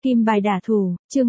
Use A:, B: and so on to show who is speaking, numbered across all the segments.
A: Kim bài đả thủ, chương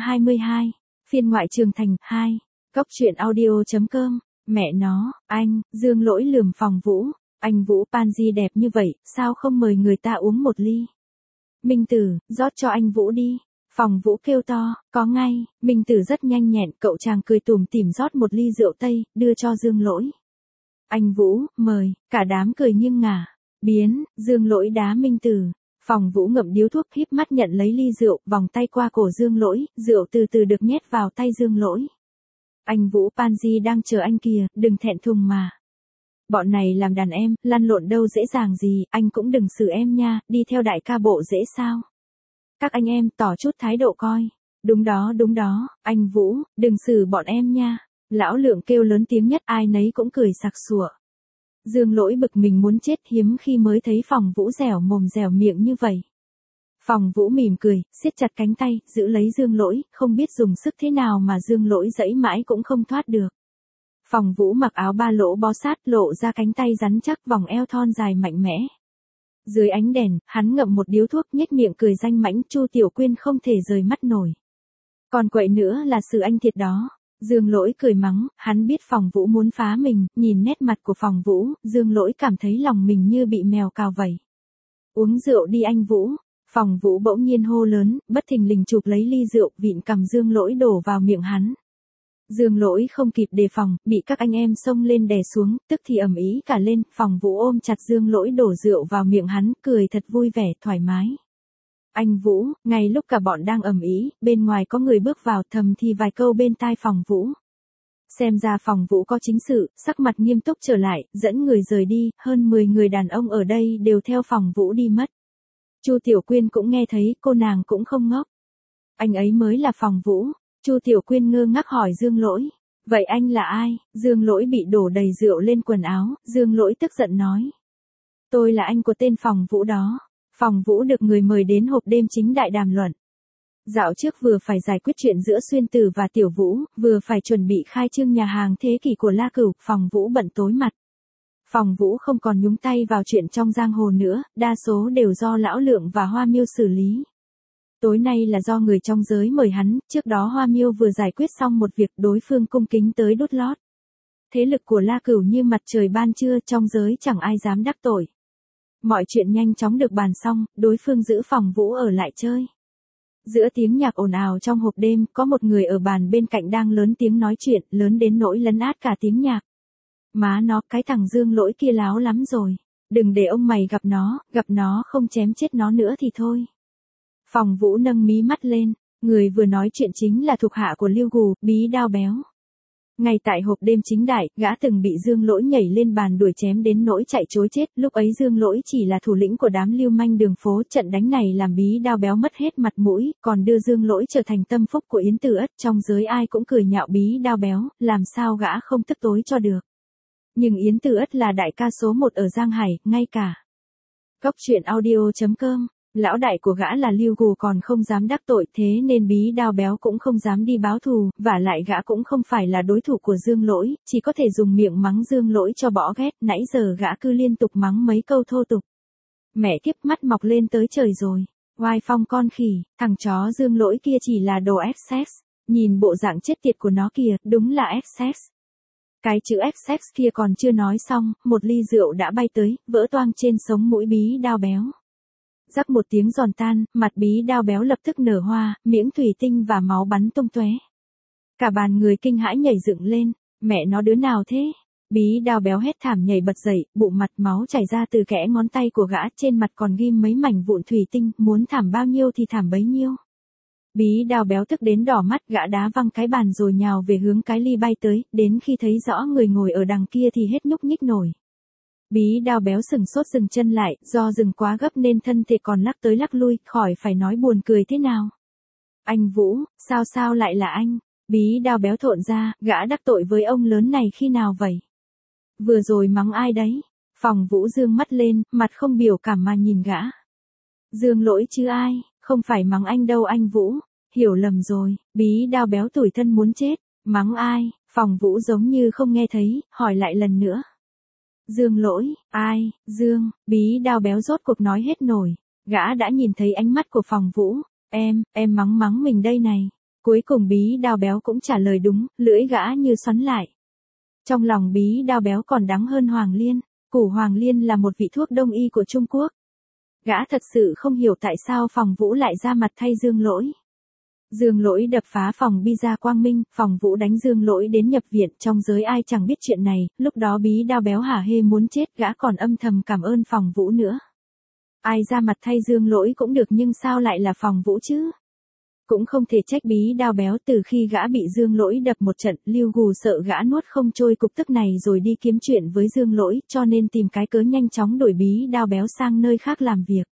A: 122, phiên ngoại trường thành 2, Cóc truyện audio.com, mẹ nó, anh, Dương Lỗi lườm Phòng Vũ, anh Vũ Pansy đẹp như vậy, sao không mời người ta uống một ly? Minh Tử, rót cho anh Vũ đi. Phòng Vũ kêu to, có ngay, Minh Tử rất nhanh nhẹn, cậu chàng cười tủm tỉm rót một ly rượu Tây, đưa cho Dương Lỗi. Anh Vũ, mời, cả đám cười nghiêng ngả. Biến, Dương Lỗi đá Minh Tử. Phòng Vũ ngậm điếu thuốc híp mắt nhận lấy ly rượu, vòng tay qua cổ Dương Lỗi, rượu từ từ được nhét vào tay Dương Lỗi. Anh Vũ Pansy đang chờ anh kìa, đừng thẹn thùng mà. Bọn này làm đàn em, lăn lộn đâu dễ dàng gì, anh cũng đừng xử em nha, đi theo đại ca bộ dễ sao. Các anh em tỏ chút thái độ coi. Đúng đó, anh Vũ, đừng xử bọn em nha. Lão Lượng kêu lớn tiếng nhất, ai nấy cũng cười sặc sụa. Dương Lỗi bực mình muốn chết, hiếm khi mới thấy Phòng Vũ dẻo mồm dẻo miệng như vậy. Phòng Vũ mỉm cười, siết chặt cánh tay, giữ lấy Dương Lỗi, không biết dùng sức thế nào mà Dương Lỗi giãy mãi cũng không thoát được. Phòng Vũ mặc áo ba lỗ bó sát, lộ ra cánh tay rắn chắc, vòng eo thon dài mạnh mẽ. Dưới ánh đèn, hắn ngậm một điếu thuốc, nhếch miệng cười danh mãnh, Chu Tiểu Quyên không thể rời mắt nổi. Còn quậy nữa là sự anh thiệt đó. Dương Lỗi cười mắng, hắn biết Phòng Vũ muốn phá mình, nhìn nét mặt của Phòng Vũ, Dương Lỗi cảm thấy lòng mình như bị mèo cào vậy. Uống rượu đi anh Vũ. Phòng Vũ bỗng nhiên hô lớn, bất thình lình chụp lấy ly rượu, vịn cầm Dương Lỗi đổ vào miệng hắn. Dương Lỗi không kịp đề phòng, bị các anh em xông lên đè xuống, tức thì ầm ĩ cả lên. Phòng Vũ ôm chặt Dương Lỗi đổ rượu vào miệng hắn, cười thật vui vẻ, thoải mái. Anh Vũ, ngay lúc cả bọn đang ầm ĩ, bên ngoài có người bước vào, thầm thì vài câu bên tai Phòng Vũ. Xem ra Phòng Vũ có chính sự, sắc mặt nghiêm túc trở lại, dẫn người rời đi, hơn 10 người đàn ông ở đây đều theo Phòng Vũ đi mất. Chu Tiểu Quyên cũng nghe thấy, cô nàng cũng không ngốc. Anh ấy mới là Phòng Vũ. Chu Tiểu Quyên ngơ ngác hỏi Dương Lỗi. Vậy anh là ai? Dương Lỗi bị đổ đầy rượu lên quần áo, Dương Lỗi tức giận nói. Tôi là anh của tên Phòng Vũ đó. Phòng Vũ được người mời đến hộp đêm chính đại đàm luận. Dạo trước vừa phải giải quyết chuyện giữa Xuyên Tử và Tiểu Vũ, vừa phải chuẩn bị khai trương nhà hàng thế kỷ của La Cửu, Phòng Vũ bận tối mặt. Phòng Vũ không còn nhúng tay vào chuyện trong giang hồ nữa, đa số đều do Lão Lượng và Hoa Miêu xử lý. Tối nay là do người trong giới mời hắn, trước đó Hoa Miêu vừa giải quyết xong một việc, đối phương cung kính tới đút lót. Thế lực của La Cửu như mặt trời ban trưa, trong giới chẳng ai dám đắc tội. Mọi chuyện nhanh chóng được bàn xong, đối phương giữ Phòng Vũ ở lại chơi. Giữa tiếng nhạc ồn ào trong hộp đêm, có một người ở bàn bên cạnh đang lớn tiếng nói chuyện, lớn đến nỗi lấn át cả tiếng nhạc. Má nó, cái thằng Dương Lỗi kia láo lắm rồi. Đừng để ông mày gặp nó không chém chết nó nữa thì thôi. Phòng Vũ nâng mí mắt lên, người vừa nói chuyện chính là thuộc hạ của Lưu Gù, Bí Đao Béo. Ngay tại hộp đêm chính đại, gã từng bị Dương Lỗi nhảy lên bàn đuổi chém đến nỗi chạy trối chết, lúc ấy Dương Lỗi chỉ là thủ lĩnh của đám lưu manh đường phố, trận đánh này làm Bí Đao Béo mất hết mặt mũi, còn đưa Dương Lỗi trở thành tâm phúc của Yến Tử Ất, trong giới ai cũng cười nhạo Bí Đao Béo, làm sao gã không tức tối cho được. Nhưng Yến Tử Ất là đại ca số 1 ở Giang Hải, ngay cả Cóc truyện audio.com, lão đại của gã là Lưu Gù còn không dám đắc tội, thế nên Bí Đao Béo cũng không dám đi báo thù, vả lại gã cũng không phải là đối thủ của Dương Lỗi, chỉ có thể dùng miệng mắng Dương Lỗi cho bỏ ghét, nãy giờ gã cứ liên tục mắng mấy câu thô tục. Mẹ kiếp, mắt mọc lên tới trời rồi. Oai phong con khỉ, thằng chó Dương Lỗi kia chỉ là đồ Essex, nhìn bộ dạng chết tiệt của nó kìa, đúng là Essex. Cái chữ Essex kia còn chưa nói xong, một ly rượu đã bay tới, vỡ toang trên sống mũi Bí Đao Béo. Rắc một tiếng giòn tan, mặt Bí Đao Béo lập tức nở hoa, miếng thủy tinh và máu bắn tung tóe. Cả bàn người kinh hãi nhảy dựng lên, mẹ nó đứa nào thế? Bí Đao Béo hét thảm nhảy bật dậy, bụng mặt máu chảy ra từ kẽ ngón tay của gã, trên mặt còn ghim mấy mảnh vụn thủy tinh, muốn thảm bao nhiêu thì thảm bấy nhiêu. Bí Đao Béo tức đến đỏ mắt, gã đá văng cái bàn rồi nhào về hướng cái ly bay tới, đến khi thấy rõ người ngồi ở đằng kia thì hết nhúc nhích nổi. Bí Đao Béo sừng sốt dừng chân lại, do dừng quá gấp nên thân thể còn lắc tới lắc lui, khỏi phải nói buồn cười thế nào. Anh Vũ, sao lại là anh? Bí Đao Béo thộn ra, gã đắc tội với ông lớn này khi nào vậy? Vừa rồi mắng ai đấy? Phòng Vũ dương mắt lên, mặt không biểu cảm mà nhìn gã. Dương Lỗi chứ ai, không phải mắng anh đâu anh Vũ, hiểu lầm rồi. Bí Đao Béo tủi thân muốn chết, mắng ai? Phòng Vũ giống như không nghe thấy, hỏi lại lần nữa. Dương Lỗi, ai, Dương, Bí Đao Béo rốt cuộc nói hết nổi, gã đã nhìn thấy ánh mắt của Phòng Vũ, Em mắng mắng mình đây này. Cuối cùng Bí Đao Béo cũng trả lời đúng, lưỡi gã như xoắn lại. Trong lòng Bí Đao Béo còn đắng hơn Hoàng Liên. Củ Hoàng Liên là một vị thuốc đông y của Trung Quốc. Gã thật sự không hiểu tại sao Phòng Vũ lại ra mặt thay Dương Lỗi. Dương Lỗi đập phá phòng Pizza Quang Minh, Phòng Vũ đánh Dương Lỗi đến nhập viện, trong giới ai chẳng biết chuyện này, lúc đó Bí Đao Béo hả hê muốn chết, gã còn âm thầm cảm ơn Phòng Vũ nữa. Ai ra mặt thay Dương Lỗi cũng được nhưng sao lại là Phòng Vũ chứ? Cũng không thể trách Bí Đao Béo, từ khi gã bị Dương Lỗi đập một trận, Lưu Gù sợ gã nuốt không trôi cục tức này rồi đi kiếm chuyện với Dương Lỗi, cho nên tìm cái cớ nhanh chóng đuổi Bí Đao Béo sang nơi khác làm việc.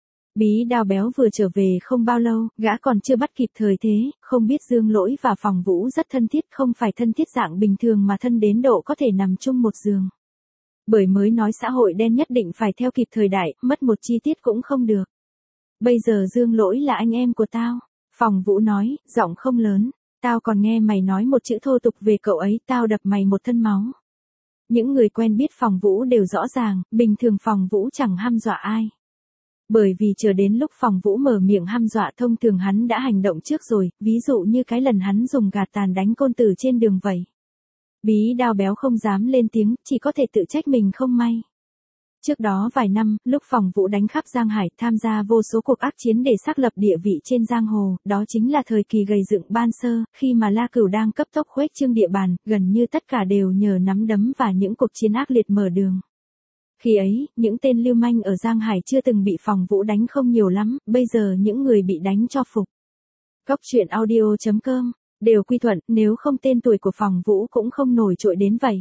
A: Bí Đao Béo vừa trở về không bao lâu, gã còn chưa bắt kịp thời thế, không biết Dương Lỗi và Phòng Vũ rất thân thiết, không phải thân thiết dạng bình thường mà thân đến độ có thể nằm chung một giường. Bởi mới nói xã hội đen nhất định phải theo kịp thời đại, mất một chi tiết cũng không được. Bây giờ Dương Lỗi là anh em của tao. Phòng Vũ nói, giọng không lớn, tao còn nghe mày nói một chữ thô tục về cậu ấy, tao đập mày một thân máu. Những người quen biết Phòng Vũ đều rõ ràng, bình thường Phòng Vũ chẳng hăm dọa ai. Bởi vì chờ đến lúc Phòng Vũ mở miệng hăm dọa thông thường hắn đã hành động trước rồi, ví dụ như cái lần hắn dùng gạt tàn đánh côn tử trên đường vậy. Bí Đao Béo không dám lên tiếng, chỉ có thể tự trách mình không may. Trước đó vài năm, lúc Phòng Vũ đánh khắp Giang Hải, tham gia vô số cuộc ác chiến để xác lập địa vị trên giang hồ, đó chính là thời kỳ gầy dựng ban sơ, khi mà La Cửu đang cấp tốc khuếch trương địa bàn, gần như tất cả đều nhờ nắm đấm và những cuộc chiến ác liệt mở đường. Khi ấy, những tên lưu manh ở Giang Hải chưa từng bị Phòng Vũ đánh không nhiều lắm, bây giờ những người bị đánh cho phục. Cóc truyện audio.com, đều quy thuận, nếu không tên tuổi của Phòng Vũ cũng không nổi trội đến vậy.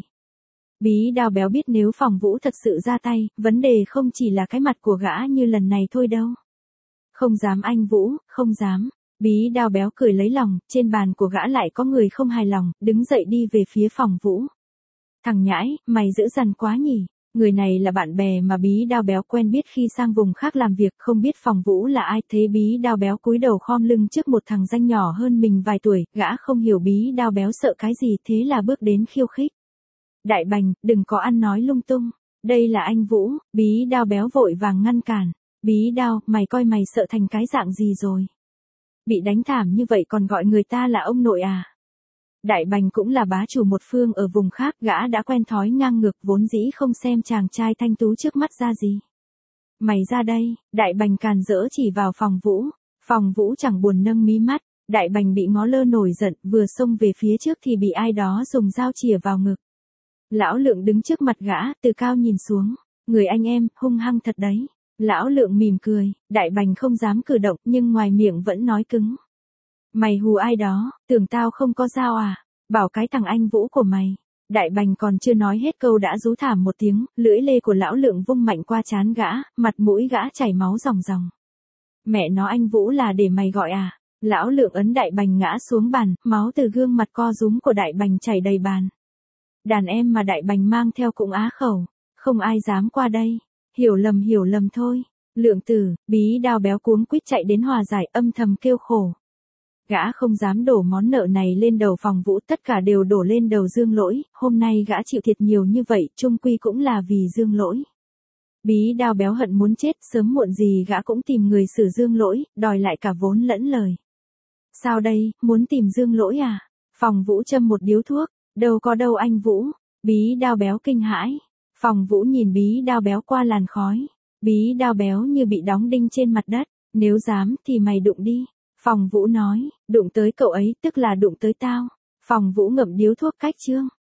A: Bí Đao Béo biết nếu Phòng Vũ thật sự ra tay, vấn đề không chỉ là cái mặt của gã như lần này thôi đâu. Không dám anh Vũ, không dám. Bí Đao Béo cười lấy lòng, trên bàn của gã lại có người không hài lòng, đứng dậy đi về phía Phòng Vũ. Thằng nhãi, mày dữ dằn quá nhỉ. Người này là bạn bè mà Bí Đao Béo quen biết khi sang vùng khác làm việc, không biết Phòng Vũ là ai, thế Bí Đao Béo cúi đầu khom lưng trước một thằng danh nhỏ hơn mình vài tuổi, gã không hiểu Bí Đao Béo sợ cái gì, thế là bước đến khiêu khích. Đại Bành, đừng có ăn nói lung tung, đây là anh Vũ. Bí Đao Béo vội vàng ngăn cản. Bí Đao, mày coi mày sợ thành cái dạng gì rồi? Bị đánh thảm như vậy còn gọi người ta là ông nội à? Đại Bành cũng là bá chủ một phương ở vùng khác, gã đã quen thói ngang ngược, vốn dĩ không xem chàng trai thanh tú trước mắt ra gì. Mày ra đây. Đại Bành càn rỡ chỉ vào Phòng Vũ. Phòng Vũ chẳng buồn nâng mí mắt. Đại Bành bị ngó lơ nổi giận, vừa xông về phía trước thì bị ai đó dùng dao chìa vào ngực. Lão Lượng đứng trước mặt gã, từ cao nhìn xuống. Người anh em, hung hăng thật đấy. Lão Lượng mỉm cười, Đại Bành không dám cử động nhưng ngoài miệng vẫn nói cứng. Mày hù ai đó, tưởng tao không có dao à? Bảo cái thằng anh Vũ của mày. Đại Bành còn chưa nói hết câu đã rú thảm một tiếng, lưỡi lê của Lão Lượng vung mạnh qua trán gã, mặt mũi gã chảy máu ròng ròng. Mẹ nó, anh Vũ là để mày gọi à? Lão Lượng ấn Đại Bành ngã xuống bàn, máu từ gương mặt co rúm của Đại Bành chảy đầy bàn. Đàn em mà Đại Bành mang theo cũng á khẩu, không ai dám qua đây. Hiểu lầm thôi. Lượng tử. Bí Đao Béo cuống quýt chạy đến hòa giải, âm thầm kêu khổ. Gã không dám đổ món nợ này lên đầu Phòng Vũ, tất cả đều đổ lên đầu Dương Lỗi, hôm nay gã chịu thiệt nhiều như vậy, chung quy cũng là vì Dương Lỗi. Bí Đao Béo hận muốn chết, sớm muộn gì gã cũng tìm người xử Dương Lỗi, đòi lại cả vốn lẫn lời. Sao đây, muốn tìm Dương Lỗi à? Phòng Vũ châm một điếu thuốc, đâu có đâu anh Vũ. Bí Đao Béo kinh hãi. Phòng Vũ nhìn Bí Đao Béo qua làn khói. Bí Đao Béo như bị đóng đinh trên mặt đất, nếu dám thì mày đụng đi. Phòng Vũ nói, đụng tới cậu ấy tức là đụng tới tao. Phòng Vũ ngậm điếu thuốc cách chương.